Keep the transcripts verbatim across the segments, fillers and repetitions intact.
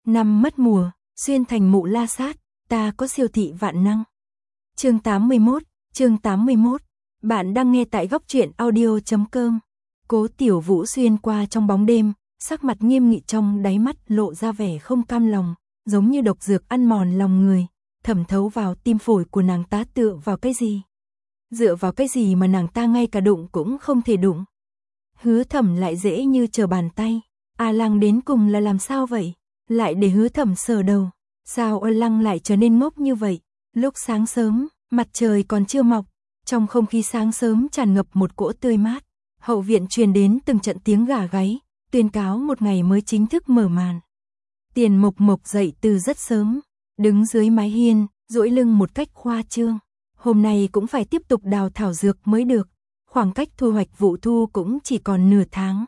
Năm mất mùa, xuyên thành mụ la sát, ta có siêu thị vạn năng. Chương tám mươi mốt, chương tám mươi mốt. Bạn đang nghe tại góc truyện audio chấm com. Cố Tiểu Vũ xuyên qua trong bóng đêm, sắc mặt nghiêm nghị, trong đáy mắt lộ ra vẻ không cam lòng, giống như độc dược ăn mòn lòng người, thẩm thấu vào tim phổi của nàng ta. Tựa vào cái gì? Dựa vào cái gì mà nàng ta ngay cả đụng cũng không thể đụng? Hứa Thẩm lại dễ như trở bàn tay. A Lăng đến cùng là làm sao vậy? Lại để Hứa Thẩm sờ đầu. Sao A Lăng lại trở nên ngốc như vậy? Lúc sáng sớm, mặt trời còn chưa mọc, trong không khí sáng sớm tràn ngập một cỗ tươi mát. Hậu viện truyền đến từng trận tiếng gà gáy, tuyên cáo một ngày mới chính thức mở màn. Tiền Mộc Mộc dậy từ rất sớm, đứng dưới mái hiên, duỗi lưng một cách khoa trương. Hôm nay cũng phải tiếp tục đào thảo dược mới được, khoảng cách thu hoạch vụ thu cũng chỉ còn nửa tháng.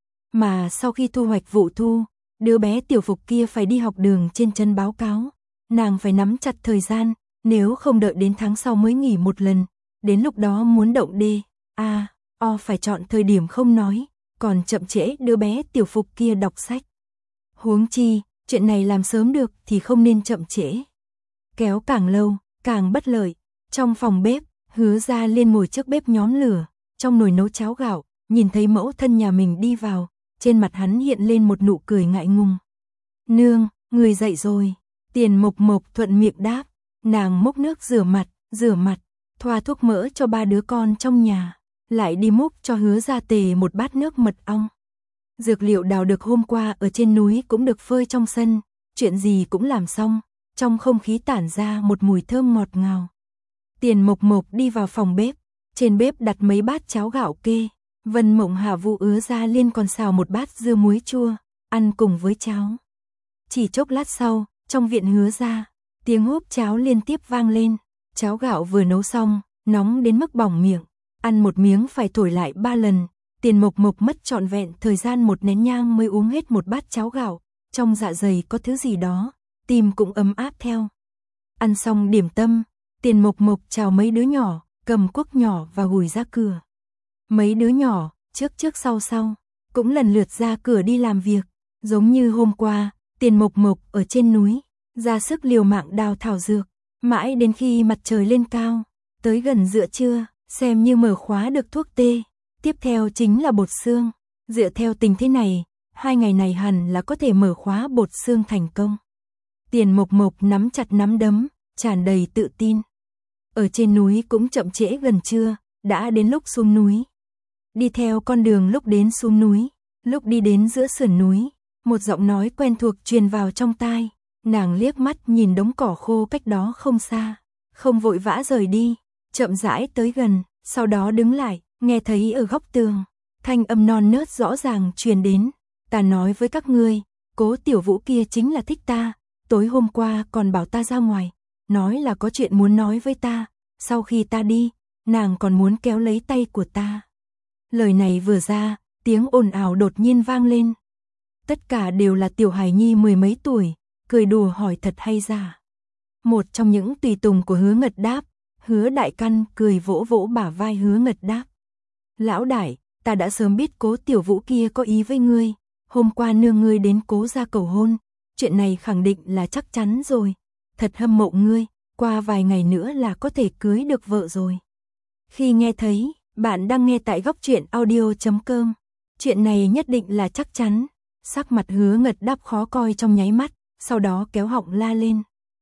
Mà sau khi thu hoạch vụ thu, đứa bé Tiểu Phục kia phải đi học đường trên chân báo cáo. Nàng phải nắm chặt thời gian, nếu không đợi đến tháng sau mới nghỉ một lần, đến lúc đó muốn động đê, a, o phải chọn thời điểm không nói, còn chậm trễ đứa bé Tiểu Phục kia đọc sách. Huống chi, chuyện này làm sớm được thì không nên chậm trễ. Kéo càng lâu, càng bất lợi. Trong phòng bếp, Hứa Gia Liên ngồi trước bếp nhóm lửa, trong nồi nấu cháo gạo, nhìn thấy mẫu thân nhà mình đi vào, trên mặt hắn hiện lên một nụ cười ngại ngùng. Nương, người dậy rồi. Tiền Mộc Mộc thuận miệng đáp, nàng múc nước rửa mặt, rửa mặt, thoa thuốc mỡ cho ba đứa con trong nhà, lại đi múc cho Hứa Gia Tề một bát nước mật ong. Dược liệu đào được hôm qua ở trên núi cũng được phơi trong sân, chuyện gì cũng làm xong, trong không khí tản ra một mùi thơm ngọt ngào. Tiền Mộc Mộc đi vào phòng bếp, trên bếp đặt mấy bát cháo gạo kê, Vân Mộng Hạ Vũ Hứa Gia Liên còn xào một bát dưa muối chua, ăn cùng với cháo. Chỉ chốc lát sau, trong viện Hứa Gia, tiếng húp cháo liên tiếp vang lên, cháo gạo vừa nấu xong, nóng đến mức bỏng miệng, ăn một miếng phải thổi lại ba lần. Tiền Mộc Mộc mất trọn vẹn thời gian một nén nhang mới uống hết một bát cháo gạo, trong dạ dày có thứ gì đó, tim cũng ấm áp theo. Ăn xong điểm tâm, Tiền Mộc Mộc chào mấy đứa nhỏ, cầm cuốc nhỏ và gùi ra cửa. Mấy đứa nhỏ, trước trước sau sau, cũng lần lượt ra cửa đi làm việc, giống như hôm qua, Tiền Mộc Mộc ở trên núi, ra sức liều mạng đào thảo dược, mãi đến khi mặt trời lên cao, tới gần giữa trưa, xem như mở khóa được thuốc tê. Tiếp theo chính là bột xương, dựa theo tình thế này, hai ngày này hẳn là có thể mở khóa bột xương thành công. Tiền Mộc Mộc nắm chặt nắm đấm, tràn đầy tự tin. Ở trên núi cũng chậm trễ gần trưa, đã đến lúc xuống núi. Đi theo con đường lúc đến xuống núi, lúc đi đến giữa sườn núi, một giọng nói quen thuộc truyền vào trong tai. Nàng liếc mắt nhìn đống cỏ khô cách đó không xa, không vội vã rời đi, chậm rãi tới gần, sau đó đứng lại, nghe thấy ở góc tường, thanh âm non nớt rõ ràng truyền đến. Ta nói với các ngươi, Cố Tiểu Vũ kia chính là thích ta, tối hôm qua còn bảo ta ra ngoài, nói là có chuyện muốn nói với ta, sau khi ta đi, nàng còn muốn kéo lấy tay của ta. Lời này vừa ra, tiếng ồn ào đột nhiên vang lên. Tất cả đều là tiểu hài nhi mười mấy tuổi, cười đùa hỏi thật hay giả. Một trong những tùy tùng của Hứa Ngật đáp, Hứa Đại Căn cười vỗ vỗ bả vai Hứa Ngật đáp. Lão đại, ta đã sớm biết Cố Tiểu Vũ kia có ý với ngươi, hôm qua nương ngươi đến Cố gia cầu hôn, chuyện này khẳng định là chắc chắn rồi, thật hâm mộ ngươi, qua vài ngày nữa là có thể cưới được vợ rồi. Khi nghe thấy, bạn đang nghe tại góc truyện audio chấm com, chuyện này nhất định là chắc chắn, sắc mặt Hứa Ngật đáp khó coi trong nháy mắt, sau đó kéo họng la lên.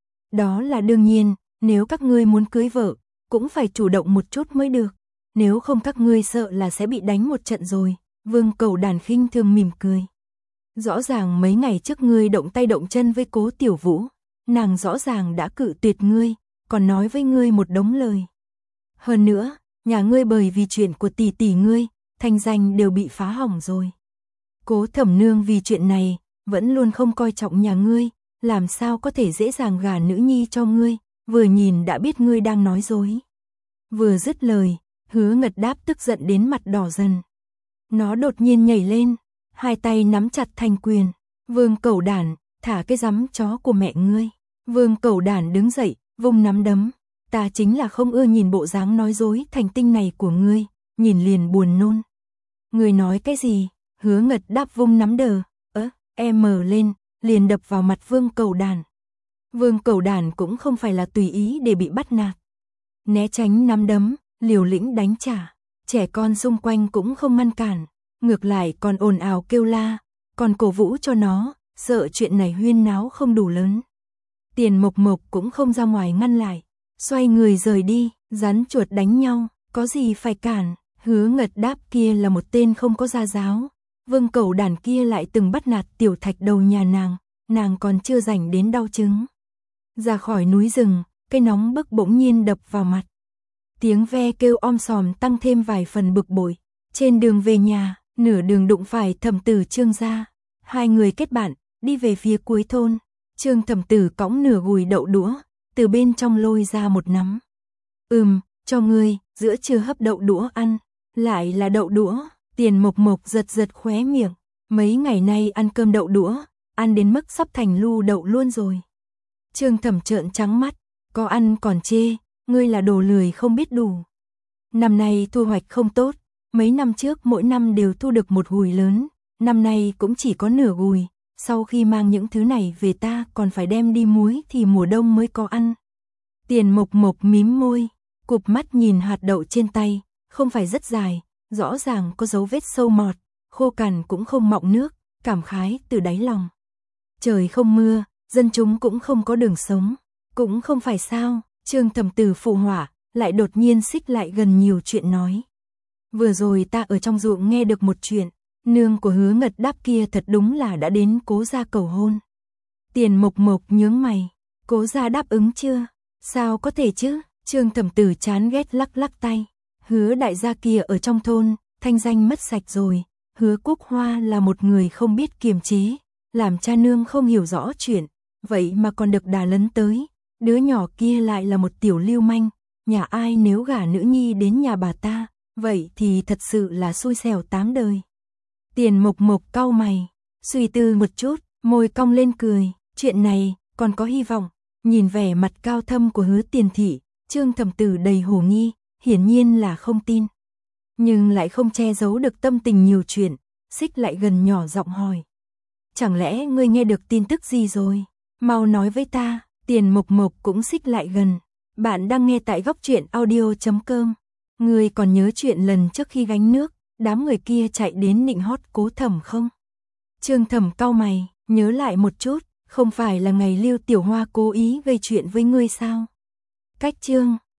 Đó là đương nhiên, nếu các ngươi muốn cưới vợ, cũng phải chủ động một chút mới được. Nếu không các ngươi sợ là sẽ bị đánh một trận rồi. Vương Cẩu Đàn khinh thường mỉm cười. Rõ ràng mấy ngày trước ngươi động tay động chân với Cố Tiểu Vũ, nàng rõ ràng đã cự tuyệt ngươi, còn nói với ngươi một đống lời. Hơn nữa, nhà ngươi bởi vì chuyện của tỷ tỷ ngươi, thanh danh đều bị phá hỏng rồi. Cố Thẩm Nương vì chuyện này, vẫn luôn không coi trọng nhà ngươi, làm sao có thể dễ dàng gả nữ nhi cho ngươi, vừa nhìn đã biết ngươi đang nói dối. Vừa dứt lời, Hứa Ngật đáp tức giận đến mặt đỏ dần. Nó đột nhiên nhảy lên, hai tay nắm chặt thành quyền. Vương Cẩu Đản, thả cái rắm chó của mẹ ngươi. Vương Cẩu Đản đứng dậy, vung nắm đấm. Ta chính là không ưa nhìn bộ dáng nói dối thành tinh này của ngươi, nhìn liền buồn nôn. Ngươi nói cái gì? Hứa Ngật đáp vung nắm đờ, ớ, em mở lên, liền đập vào mặt Vương Cẩu Đản. Vương Cẩu Đản cũng không phải là tùy ý để bị bắt nạt. Né tránh nắm đấm, liều lĩnh đánh trả, trẻ con xung quanh cũng không ngăn cản, ngược lại còn ồn ào kêu la, còn cổ vũ cho nó, sợ chuyện này huyên náo không đủ lớn. Tiền Mộc Mộc cũng không ra ngoài ngăn lại, xoay người rời đi, rắn chuột đánh nhau, có gì phải cản. Hứa Ngật Đáp kia là một tên không có gia giáo, Vương Cẩu Đản kia lại từng bắt nạt tiểu thạch đầu nhà nàng, nàng còn chưa rảnh đến đau chứng. Ra khỏi núi rừng, cây nóng bức bỗng nhiên đập vào mặt. Tiếng ve kêu om sòm tăng thêm vài phần bực bội. Trên đường về nhà, nửa đường đụng phải Thẩm Tử Trương gia. Hai người kết bạn, đi về phía cuối thôn. Trương Thẩm Tử cõng nửa gùi đậu đũa, từ bên trong lôi ra một nắm. Ừm, cho ngươi, giữa trưa hấp đậu đũa ăn. Lại là đậu đũa, Tiền Mộc Mộc giật giật khóe miệng. Mấy ngày nay ăn cơm đậu đũa, ăn đến mức sắp thành lu đậu luôn rồi. Trương Thẩm trợn trắng mắt, có ăn còn chê, ngươi là đồ lười không biết đủ. Năm nay thu hoạch không tốt, mấy năm trước mỗi năm đều thu được một gùi lớn, năm nay cũng chỉ có nửa gùi, sau khi mang những thứ này về ta còn phải đem đi muối thì mùa đông mới có ăn. Tiền Mộc Mộc mím môi, cụp mắt nhìn hạt đậu trên tay, không phải rất dài, rõ ràng có dấu vết sâu mọt, khô cằn cũng không mọng nước, cảm khái từ đáy lòng. Trời không mưa, dân chúng cũng không có đường sống, cũng không phải sao. Trương Thẩm Tử phụ họa, lại đột nhiên xích lại gần nhiều chuyện nói. Vừa rồi ta ở trong ruộng nghe được một chuyện, nương của Hứa Ngật Đáp kia thật đúng là đã đến Cố gia cầu hôn. Tiền Mộc Mộc nhướng mày, Cố gia đáp ứng chưa? Sao có thể chứ? Trương Thẩm Tử chán ghét lắc lắc tay. Hứa đại gia kia ở trong thôn, thanh danh mất sạch rồi. Hứa Quốc Hoa là một người không biết kiềm chế, làm cha nương không hiểu rõ chuyện, vậy mà còn được đà lấn tới. Đứa nhỏ kia lại là một tiểu lưu manh, nhà ai nếu gả nữ nhi đến nhà bà ta, vậy thì thật sự là xui xẻo tám đời. Tiền Mộc Mộc cau mày, suy tư một chút, môi cong lên cười, chuyện này còn có hy vọng. Nhìn vẻ mặt cao thâm của Hứa Tiền thị, Trương Thẩm Tử đầy hồ nghi, hiển nhiên là không tin. Nhưng lại không che giấu được tâm tình nhiều chuyện, xích lại gần nhỏ giọng hỏi. Chẳng lẽ ngươi nghe được tin tức gì rồi? Mau nói với ta. Tiền Mộc Mộc cũng xích lại gần. Bạn đang nghe tại góc truyện audio chấm com. Ngươi còn nhớ chuyện lần trước khi gánh nước, đám người kia chạy đến nịnh hót Cố Thẩm không? Trương Thẩm cau mày, nhớ lại một chút, không phải là ngày Lưu Tiểu Hoa cố ý gây chuyện với ngươi sao? Cách Trương